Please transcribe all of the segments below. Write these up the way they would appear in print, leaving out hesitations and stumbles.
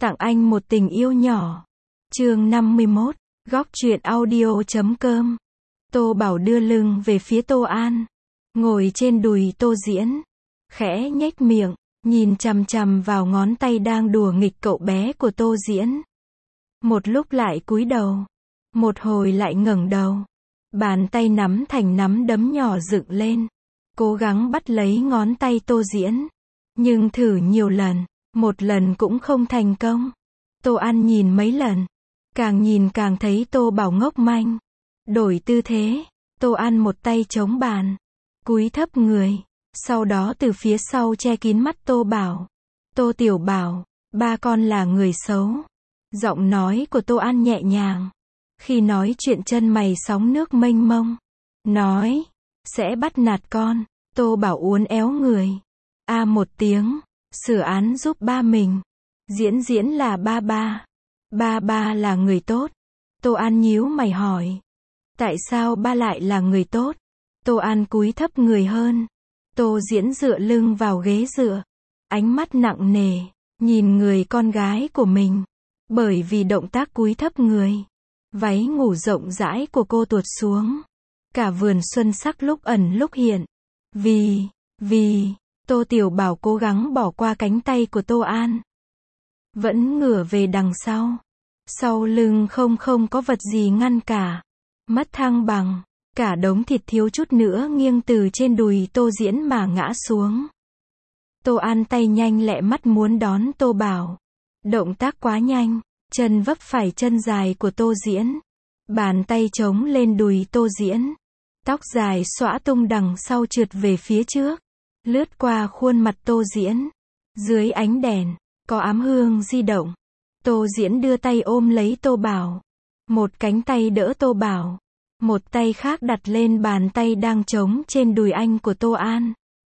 Tặng anh một tình yêu nhỏ. Chương 51, góc truyện audio.com. Tô Bảo đưa lưng về phía Tô An, ngồi trên đùi Tô Diễn, khẽ nhếch miệng, nhìn chằm chằm vào ngón tay đang đùa nghịch cậu bé của Tô Diễn. Một lúc lại cúi đầu, một hồi lại ngẩng đầu, bàn tay nắm thành nắm đấm nhỏ dựng lên, cố gắng bắt lấy ngón tay Tô Diễn, nhưng thử nhiều lần, một lần cũng không thành công. Tô An nhìn mấy lần, càng nhìn càng thấy Tô Bảo ngốc manh. Đổi tư thế, Tô An một tay chống bàn, cúi thấp người, sau đó từ phía sau che kín mắt Tô Bảo. Tô Tiểu Bảo, ba con là người xấu. Giọng nói của Tô An nhẹ nhàng, khi nói chuyện chân mày sóng nước mênh mông. Nói, sẽ bắt nạt con. Tô Bảo uốn éo người. A một tiếng, sửa án giúp ba mình. Diễn Diễn là ba ba. Ba ba là người tốt. Tô An nhíu mày hỏi. Tại sao ba lại là người tốt? Tô An cúi thấp người hơn. Tô Diễn dựa lưng vào ghế dựa, ánh mắt nặng nề, nhìn người con gái của mình. Bởi vì động tác cúi thấp người, váy ngủ rộng rãi của cô tuột xuống. Cả vườn xuân sắc lúc ẩn lúc hiện. Vì, Tô Tiểu Bảo cố gắng bỏ qua cánh tay của Tô An. Vẫn ngửa về đằng sau. Sau lưng không có vật gì ngăn cả. Mất thăng bằng, cả đống thịt thiếu chút nữa nghiêng từ trên đùi Tô Diễn mà ngã xuống. Tô An tay nhanh lẹ mắt muốn đón Tô Bảo. Động tác quá nhanh, chân vấp phải chân dài của Tô Diễn. Bàn tay chống lên đùi Tô Diễn. Tóc dài xõa tung đằng sau trượt về phía trước, lướt qua khuôn mặt Tô Diễn. Dưới ánh đèn, có ám hương di động. Tô Diễn đưa tay ôm lấy Tô Bảo. Một cánh tay đỡ Tô Bảo, một tay khác đặt lên bàn tay đang trống trên đùi anh của Tô An.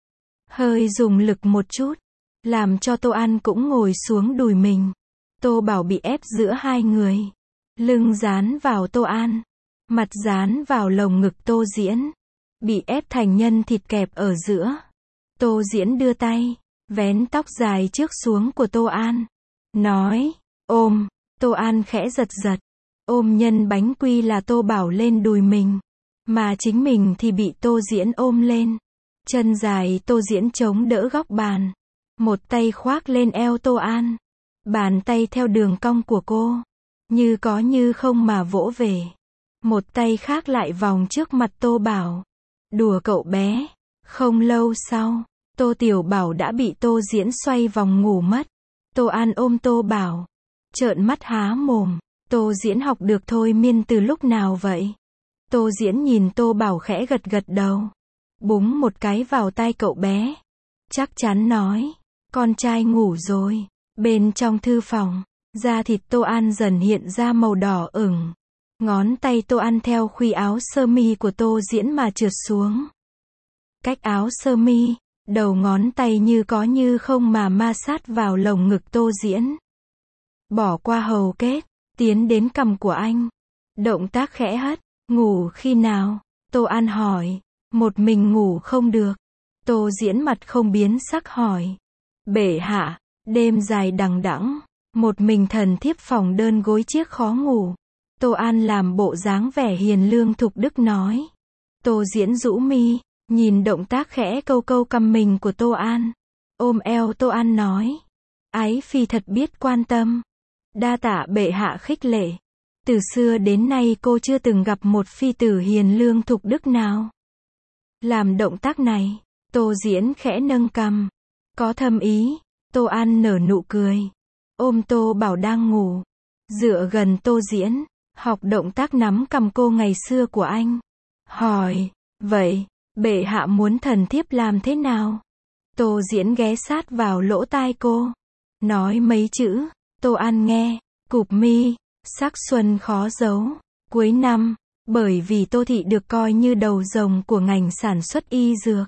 Hơi dùng lực một chút, làm cho Tô An cũng ngồi xuống đùi mình. Tô Bảo bị ép giữa hai người, lưng dán vào Tô An, mặt dán vào lồng ngực Tô Diễn, bị ép thành nhân thịt kẹp ở giữa. Tô Diễn đưa tay, vén tóc dài trước xuống của Tô An, nói, ôm. Tô An khẽ giật giật, ôm nhân bánh quy là Tô Bảo lên đùi mình, mà chính mình thì bị Tô Diễn ôm lên. Chân dài Tô Diễn chống đỡ góc bàn, một tay khoác lên eo Tô An, bàn tay theo đường cong của cô, như có như không mà vỗ về. Một tay khác lại vòng trước mặt Tô Bảo, đùa cậu bé. Không lâu sau, Tô Tiểu Bảo đã bị Tô Diễn xoay vòng ngủ mất. Tô An ôm Tô Bảo, trợn mắt há mồm. Tô Diễn học được thôi miên từ lúc nào vậy? Tô Diễn nhìn Tô Bảo khẽ gật gật đầu, búng một cái vào tai cậu bé, chắc chắn nói, con trai ngủ rồi. Bên trong thư phòng, da thịt Tô An dần hiện ra màu đỏ ửng. Ngón tay Tô An theo khuy áo sơ mi của Tô Diễn mà trượt xuống. Cách áo sơ mi, đầu ngón tay như có như không mà ma sát vào lồng ngực Tô Diễn. Bỏ qua hầu kết, tiến đến cằm của anh. Động tác khẽ hất. Ngủ khi nào? Tô An hỏi. Một mình ngủ không được. Tô Diễn mặt không biến sắc hỏi. Bệ hạ, đêm dài đằng đẵng, một mình thần thiếp phòng đơn gối chiếc khó ngủ. Tô An làm bộ dáng vẻ hiền lương thục đức nói. Tô Diễn rũ mi, nhìn động tác khẽ câu câu cằm mình của Tô An. Ôm eo Tô An nói. Ái phi thật biết quan tâm. Đa tạ bệ hạ khích lệ. Từ xưa đến nay cô chưa từng gặp một phi tử hiền lương thục đức nào. Làm động tác này, Tô Diễn khẽ nâng cằm. Có thâm ý. Tô An nở nụ cười. Ôm Tô Bảo đang ngủ, dựa gần Tô Diễn, học động tác nắm cằm cô ngày xưa của anh. Hỏi, vậy, bệ hạ muốn thần thiếp làm thế nào? Tô Diễn ghé sát vào lỗ tai cô, nói mấy chữ. Tô An nghe, cụp mi, sắc xuân khó giấu. Cuối năm, bởi vì Tô thị được coi như đầu rồng của ngành sản xuất y dược.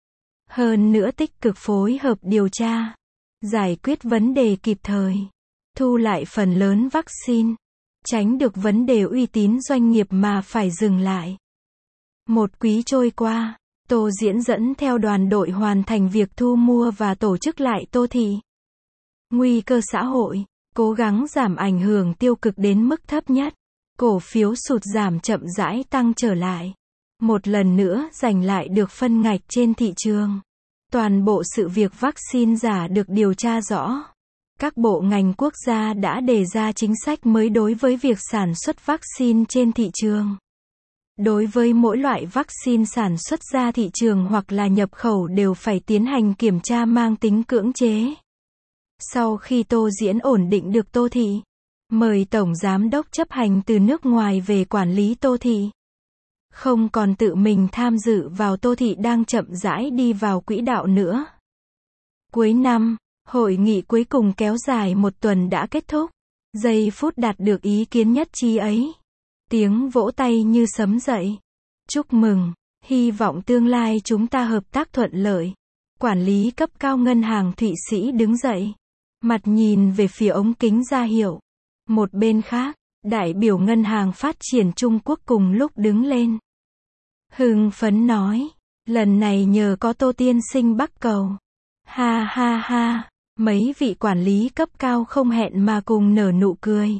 Hơn nữa tích cực phối hợp điều tra, giải quyết vấn đề kịp thời, thu lại phần lớn vaccine, tránh được vấn đề uy tín doanh nghiệp mà phải dừng lại. Một quý trôi qua, Tô Diễn dẫn theo đoàn đội hoàn thành việc thu mua và tổ chức lại Tô thị. Nguy cơ xã hội, cố gắng giảm ảnh hưởng tiêu cực đến mức thấp nhất. Cổ phiếu sụt giảm chậm rãi tăng trở lại. Một lần nữa giành lại được phân ngạch trên thị trường. Toàn bộ sự việc vaccine giả được điều tra rõ. Các bộ ngành quốc gia đã đề ra chính sách mới đối với việc sản xuất vaccine trên thị trường. Đối với mỗi loại vaccine sản xuất ra thị trường hoặc là nhập khẩu đều phải tiến hành kiểm tra mang tính cưỡng chế. Sau khi Tô Diễn ổn định được Tô Thị, mời Tổng Giám đốc chấp hành từ nước ngoài về quản lý Tô Thị. Không còn tự mình tham dự vào Tô Thị đang chậm rãi đi vào quỹ đạo nữa. Cuối năm, hội nghị cuối cùng kéo dài một tuần đã kết thúc. Giây phút đạt được ý kiến nhất trí ấy. Tiếng vỗ tay như sấm dậy. Chúc mừng, hy vọng tương lai chúng ta hợp tác thuận lợi. Quản lý cấp cao ngân hàng Thụy Sĩ đứng dậy. Mặt nhìn về phía ống kính ra hiệu. Một bên khác, đại biểu ngân hàng phát triển Trung Quốc cùng lúc đứng lên. Hưng phấn nói, lần này nhờ có Tô tiên sinh bắc cầu. Ha ha ha, mấy vị quản lý cấp cao không hẹn mà cùng nở nụ cười.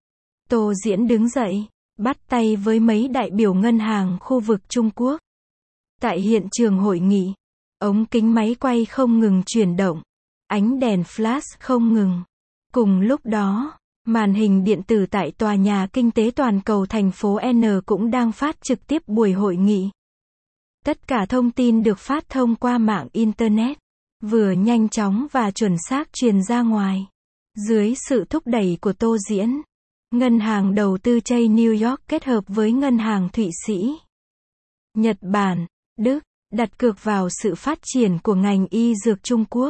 Tô Diễn đứng dậy, bắt tay với mấy đại biểu ngân hàng khu vực Trung Quốc. Tại hiện trường hội nghị, ống kính máy quay không ngừng chuyển động, ánh đèn flash không ngừng. Cùng lúc đó, màn hình điện tử tại tòa nhà kinh tế toàn cầu thành phố N cũng đang phát trực tiếp buổi hội nghị. Tất cả thông tin được phát thông qua mạng Internet, vừa nhanh chóng và chuẩn xác truyền ra ngoài. Dưới sự thúc đẩy của Tô Diễn, Ngân hàng đầu tư Chase New York kết hợp với Ngân hàng Thụy Sĩ, Nhật Bản, Đức, đặt cược vào sự phát triển của ngành y dược Trung Quốc.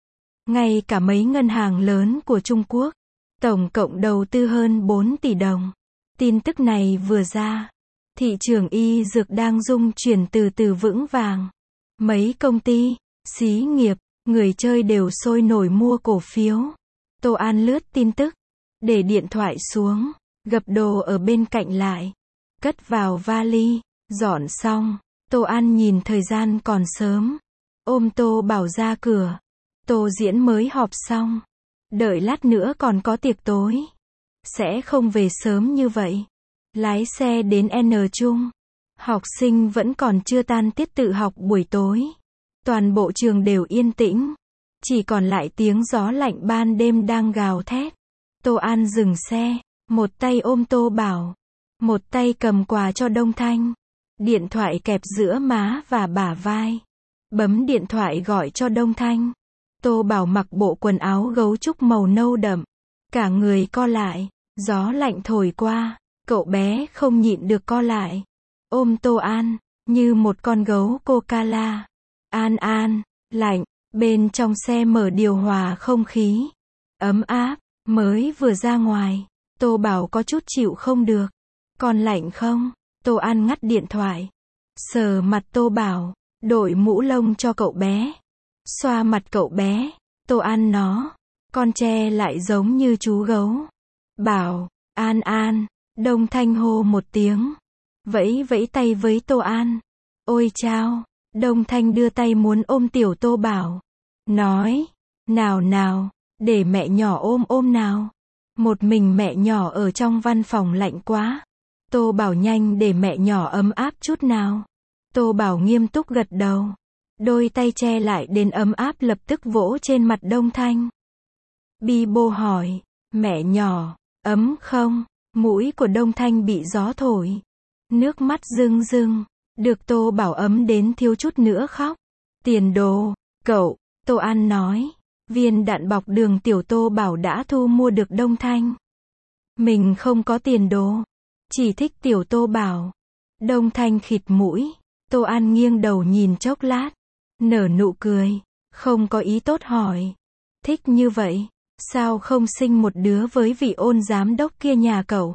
Ngay cả mấy ngân hàng lớn của Trung Quốc, tổng cộng đầu tư hơn 4 tỷ đồng. Tin tức này vừa ra, thị trường y dược đang rung chuyển từ từ vững vàng. Mấy công ty, xí nghiệp, người chơi đều sôi nổi mua cổ phiếu. Tô An lướt tin tức, để điện thoại xuống, gập đồ ở bên cạnh lại, cất vào vali, dọn xong. Tô An nhìn thời gian còn sớm, ôm Tô Bảo ra cửa. Tô Diễn mới họp xong, đợi lát nữa còn có tiệc tối, sẽ không về sớm như vậy. Lái xe đến N Trung, học sinh vẫn còn chưa tan tiết tự học buổi tối. Toàn bộ trường đều yên tĩnh, chỉ còn lại tiếng gió lạnh ban đêm đang gào thét. Tô An dừng xe, một tay ôm Tô Bảo, một tay cầm quà cho Đông Thanh. Điện thoại kẹp giữa má và bả vai. Bấm điện thoại gọi cho Đông Thanh. Tô Bảo mặc bộ quần áo gấu trúc màu nâu đậm, cả người co lại, gió lạnh thổi qua, cậu bé không nhịn được co lại, ôm Tô An, như một con gấu Coca-Cola. An An, lạnh, bên trong xe mở điều hòa không khí, ấm áp, mới vừa ra ngoài, Tô Bảo có chút chịu không được. Còn lạnh không? Tô An ngắt điện thoại, sờ mặt Tô Bảo, đội mũ lông cho cậu bé, xoa mặt cậu bé. Tô An nó, con tre lại giống như chú gấu. Bảo, An An, Đông Thanh hô một tiếng, vẫy vẫy tay với Tô An. Ôi chao, Đông Thanh đưa tay muốn ôm tiểu Tô Bảo, nói, nào nào, để mẹ nhỏ ôm ôm nào. Một mình mẹ nhỏ ở trong văn phòng lạnh quá. Tô Bảo nhanh để mẹ nhỏ ấm áp chút nào. Tô Bảo nghiêm túc gật đầu. Đôi tay che lại đến ấm áp lập tức vỗ trên mặt Đông Thanh. Bi bô hỏi, mẹ nhỏ, ấm không? Mũi của Đông Thanh bị gió thổi, nước mắt rưng rưng, được Tô Bảo ấm đến thiếu chút nữa khóc. Tiền đồ, cậu, Tô An nói, viên đạn bọc đường tiểu Tô Bảo đã thu mua được Đông Thanh. Mình không có tiền đồ, chỉ thích tiểu Tô Bảo. Đông Thanh khịt mũi, Tô An nghiêng đầu nhìn chốc lát, nở nụ cười, không có ý tốt hỏi, thích như vậy, sao không sinh một đứa với vị ôn giám đốc kia nhà cậu?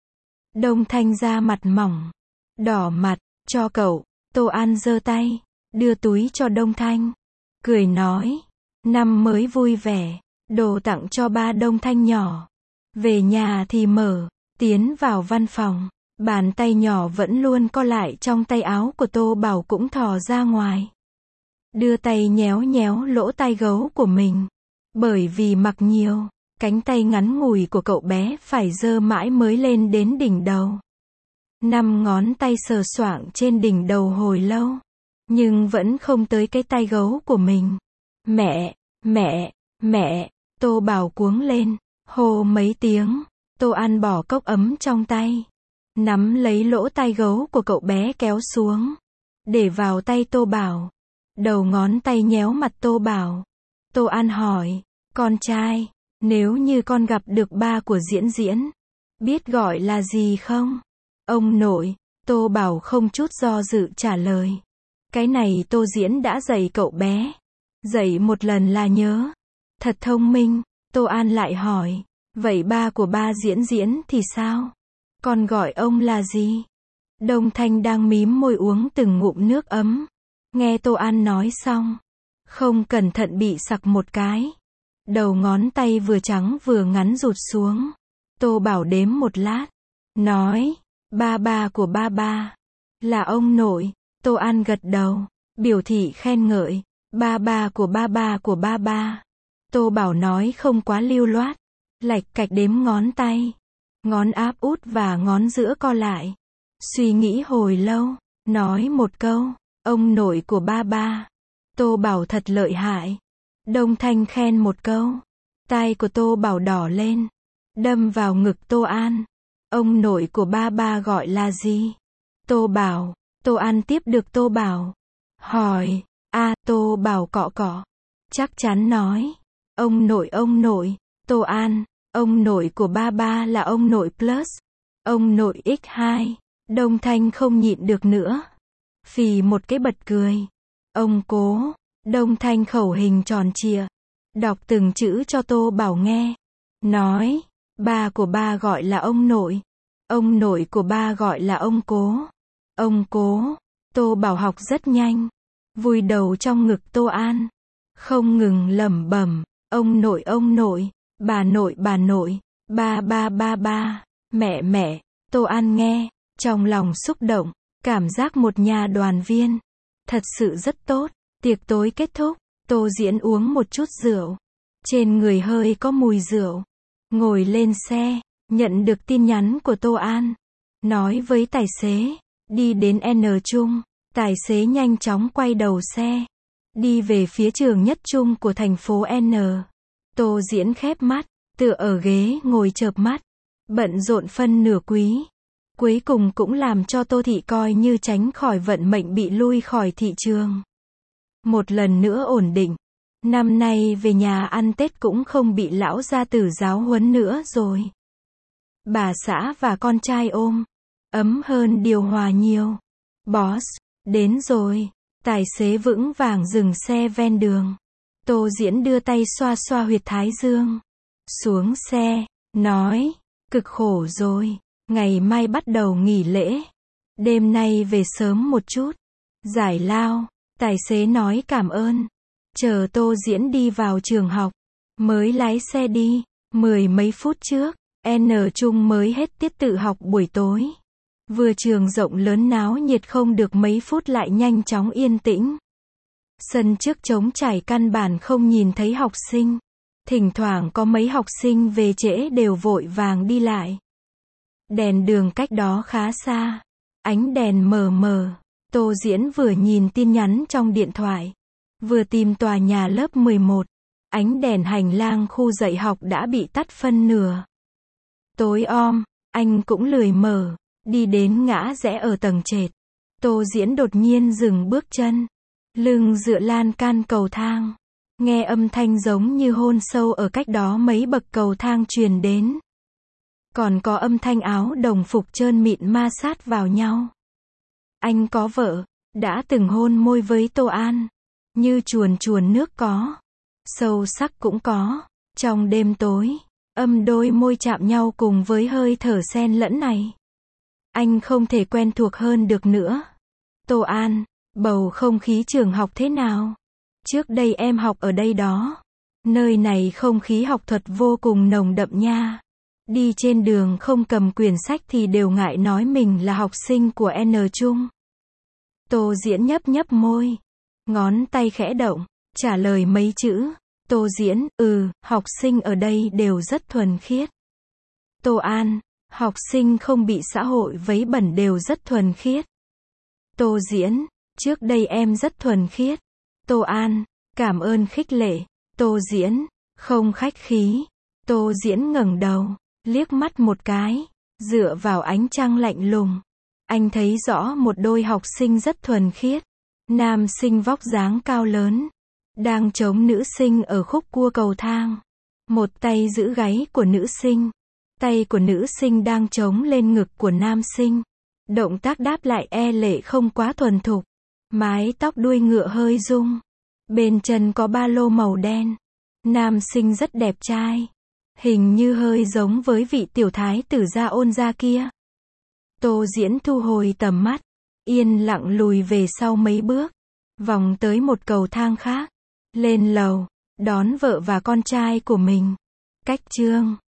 Đông Thanh ra mặt mỏng, đỏ mặt, cho cậu. Tô An giơ tay, đưa túi cho Đông Thanh, cười nói, năm mới vui vẻ, đồ tặng cho ba. Đông Thanh nhỏ, về nhà thì mở, tiến vào văn phòng, bàn tay nhỏ vẫn luôn co lại trong tay áo của Tô Bảo cũng thò ra ngoài. Đưa tay nhéo nhéo lỗ tai gấu của mình, bởi vì mặc nhiều, Cánh tay ngắn ngủi của cậu bé phải giơ mãi mới lên đến đỉnh đầu. 5 ngón tay sờ soạng trên đỉnh đầu hồi lâu, nhưng vẫn không tới cái tai gấu của mình. Mẹ, mẹ, mẹ, Tô Bảo cuống lên, hô mấy tiếng. Tô An bỏ cốc ấm trong tay, nắm lấy lỗ tai gấu của cậu bé kéo xuống, để vào tay Tô Bảo. Đầu ngón tay nhéo mặt Tô Bảo. Tô An hỏi, con trai, nếu như con gặp được ba của Diễn Diễn, biết gọi là gì không? Ông nội, Tô Bảo không chút do dự trả lời. Cái này Tô Diễn đã dạy cậu bé. Dạy một lần là nhớ. Thật thông minh. Tô An lại hỏi, vậy ba của ba Diễn Diễn thì sao? Con gọi ông là gì? Đông Thanh đang mím môi uống từng ngụm nước ấm. Nghe Tô An nói xong, không cẩn thận bị sặc một cái. Đầu ngón tay vừa trắng vừa ngắn rụt xuống. Tô Bảo đếm một lát, nói, ba của ba là ông nội. Tô An gật đầu, biểu thị khen ngợi, ba của ba. Tô Bảo nói không quá lưu loát, lạch cạch đếm ngón tay, ngón áp út và ngón giữa co lại. Suy nghĩ hồi lâu, nói một câu, ông nội của ba. Tô Bảo thật lợi hại. Đông Thanh khen một câu. Tai của Tô Bảo đỏ lên, đâm vào ngực Tô An. Ông nội của ba gọi là gì? Tô Bảo. Tô An tiếp được Tô Bảo. Hỏi. Tô Bảo cọ cọ. Chắc chắn nói. Ông nội. Tô An. Ông nội của ba là ông nội plus. Ông nội x2. Đông Thanh không nhịn được nữa. Phì một cái bật cười. Ông cố. Đông Thanh khẩu hình tròn trịa. Đọc từng chữ cho Tô Bảo nghe. Nói. Ba của ba gọi là ông nội. Ông nội của ba gọi là ông cố. Ông cố. Tô Bảo học rất nhanh. Vùi đầu trong ngực Tô An. Không ngừng lẩm bẩm. Ông nội. Bà nội. Ba. Mẹ. Tô An nghe, trong lòng xúc động. Cảm giác một nhà đoàn viên. Thật sự rất tốt. Tiệc tối kết thúc. Tô Diễn uống một chút rượu. Trên người hơi có mùi rượu. Ngồi lên xe. Nhận được tin nhắn của Tô An. Nói với tài xế. Đi đến N Trung. Tài xế nhanh chóng quay đầu xe. Đi về phía trường nhất trung của thành phố N. Tô Diễn khép mắt. Tựa ở ghế ngồi chợp mắt. Bận rộn phân nửa quý. Cuối cùng cũng làm cho Tô Thị coi như tránh khỏi vận mệnh bị lui khỏi thị trường. Một lần nữa ổn định. Năm nay về nhà ăn Tết cũng không bị lão gia tử giáo huấn nữa rồi. Bà xã và con trai ôm. Ấm hơn điều hòa nhiều. Boss, đến rồi. Tài xế vững vàng dừng xe ven đường. Tô Diễn đưa tay xoa xoa huyệt thái dương. Xuống xe, nói, cực khổ rồi. Ngày mai bắt đầu nghỉ lễ. Đêm nay về sớm một chút. Giải lao. Tài xế nói cảm ơn. Chờ Tô Diễn đi vào trường học. Mới lái xe đi. 10 mấy phút trước. N Trung mới hết tiết tự học buổi tối. Vừa trường rộng lớn náo nhiệt không được mấy phút lại nhanh chóng yên tĩnh. Sân trước trống trải căn bản không nhìn thấy học sinh. Thỉnh thoảng có mấy học sinh về trễ đều vội vàng đi lại. Đèn đường cách đó khá xa. Ánh đèn mờ mờ. Tô Diễn vừa nhìn tin nhắn trong điện thoại. Vừa tìm tòa nhà lớp 11. Ánh đèn hành lang khu dạy học đã bị tắt phân nửa. Tối om, anh cũng lười mở. Đi đến ngã rẽ ở tầng trệt. Tô Diễn đột nhiên dừng bước chân. Lưng dựa lan can cầu thang. Nghe âm thanh giống như hôn sâu ở cách đó mấy bậc cầu thang truyền đến. Còn có âm thanh áo đồng phục trơn mịn ma sát vào nhau. Anh có vợ, đã từng hôn môi với Tô An. Như chuồn chuồn nước có. Sâu sắc cũng có. Trong đêm tối, âm đôi môi chạm nhau cùng với hơi thở xen lẫn này. Anh không thể quen thuộc hơn được nữa. Tô An, bầu không khí trường học thế nào? Trước đây em học ở đây đó. Nơi này không khí học thuật vô cùng nồng đậm nha. Đi trên đường không cầm quyển sách thì đều ngại nói mình là học sinh của N Trung. Tô Diễn nhấp nhấp môi. Ngón tay khẽ động, trả lời mấy chữ. Tô Diễn, học sinh ở đây đều rất thuần khiết. Tô An, học sinh không bị xã hội vấy bẩn đều rất thuần khiết. Tô Diễn, trước đây em rất thuần khiết. Tô An, cảm ơn khích lệ. Tô Diễn, không khách khí. Tô Diễn ngẩng đầu, liếc mắt một cái, dựa vào ánh trăng lạnh lùng. Anh thấy rõ một đôi học sinh rất thuần khiết. Nam sinh vóc dáng cao lớn, đang chống nữ sinh ở khúc cua cầu thang. Một tay giữ gáy của nữ sinh. Tay của nữ sinh đang chống lên ngực của nam sinh. Động tác đáp lại e lệ không quá thuần thục. Mái tóc đuôi ngựa hơi rung. Bên chân có ba lô màu đen. Nam sinh rất đẹp trai. Hình như hơi giống với vị tiểu thái tử gia ôn gia kia. Tô Diễn thu hồi tầm mắt. Yên lặng lùi về sau mấy bước. Vòng tới một cầu thang khác. Lên lầu. Đón vợ và con trai của mình. Cách chương